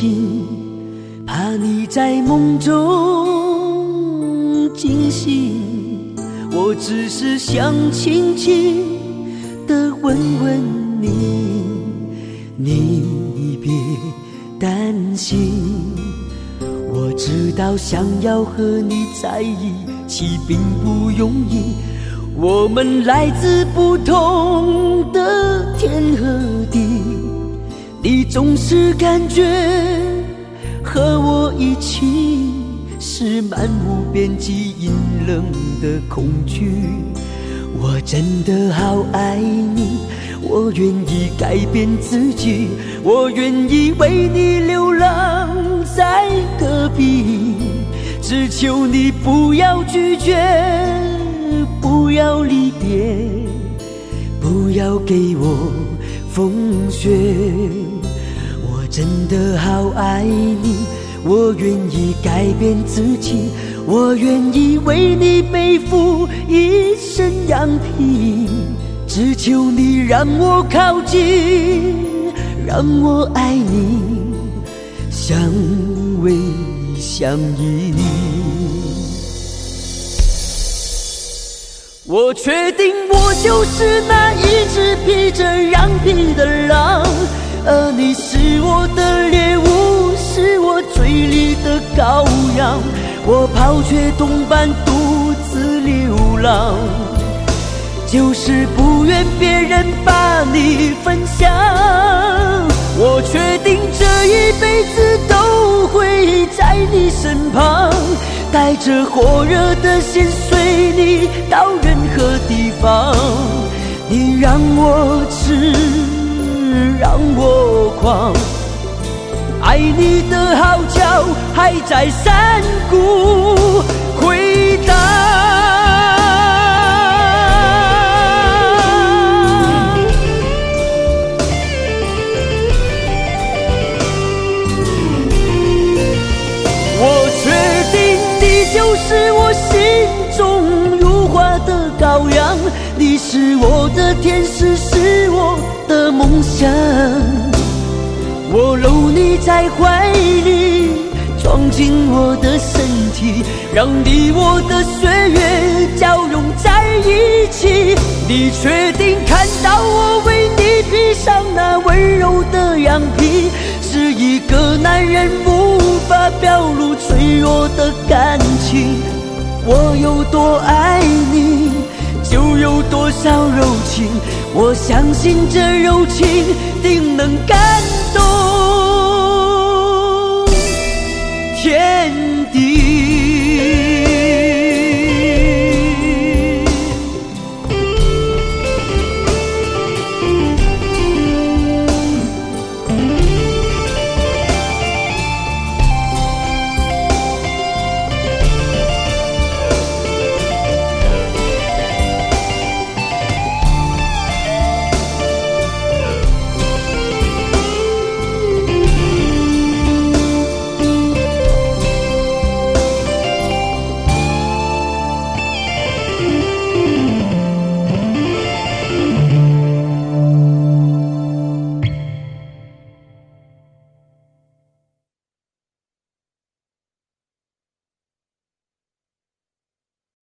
心，怕你在梦中惊醒。我只是想轻轻地问问你，你别担心。我知道想要和你在一起并不容易，我们来自不同的天和地，你总是感觉和我一起是漫无边际阴冷的恐惧。我真的好爱你，我愿意改变自己，我愿意为你流浪在戈壁，只求你不要拒绝，不要离别，不要给我风雪。我真的好爱你，我愿意改变自己，我愿意为你背负一身羊皮，只求你让我靠近，让我爱你，相偎相依。我确定我就是那一只披着羊皮的狼，而你是我的猎物，是我嘴里的羔羊。我抛却同伴独自流浪，就是不愿别人把你分享。我确定这一辈子都会在你身旁，带着火热的心随你到任何地方。你让我痴，让我狂，爱你的号角还在山谷回荡。我确定你就是我心中如花的羔羊，你是我的天使，是我的梦想。我搂你在怀里，装进我的身体，让你我的岁月交融在一起。你确定看到我为你披上那温柔的羊皮，是一个男人无法表露脆弱的感情。我有多爱你，就有多少柔情，我相信这柔情定能感动天地。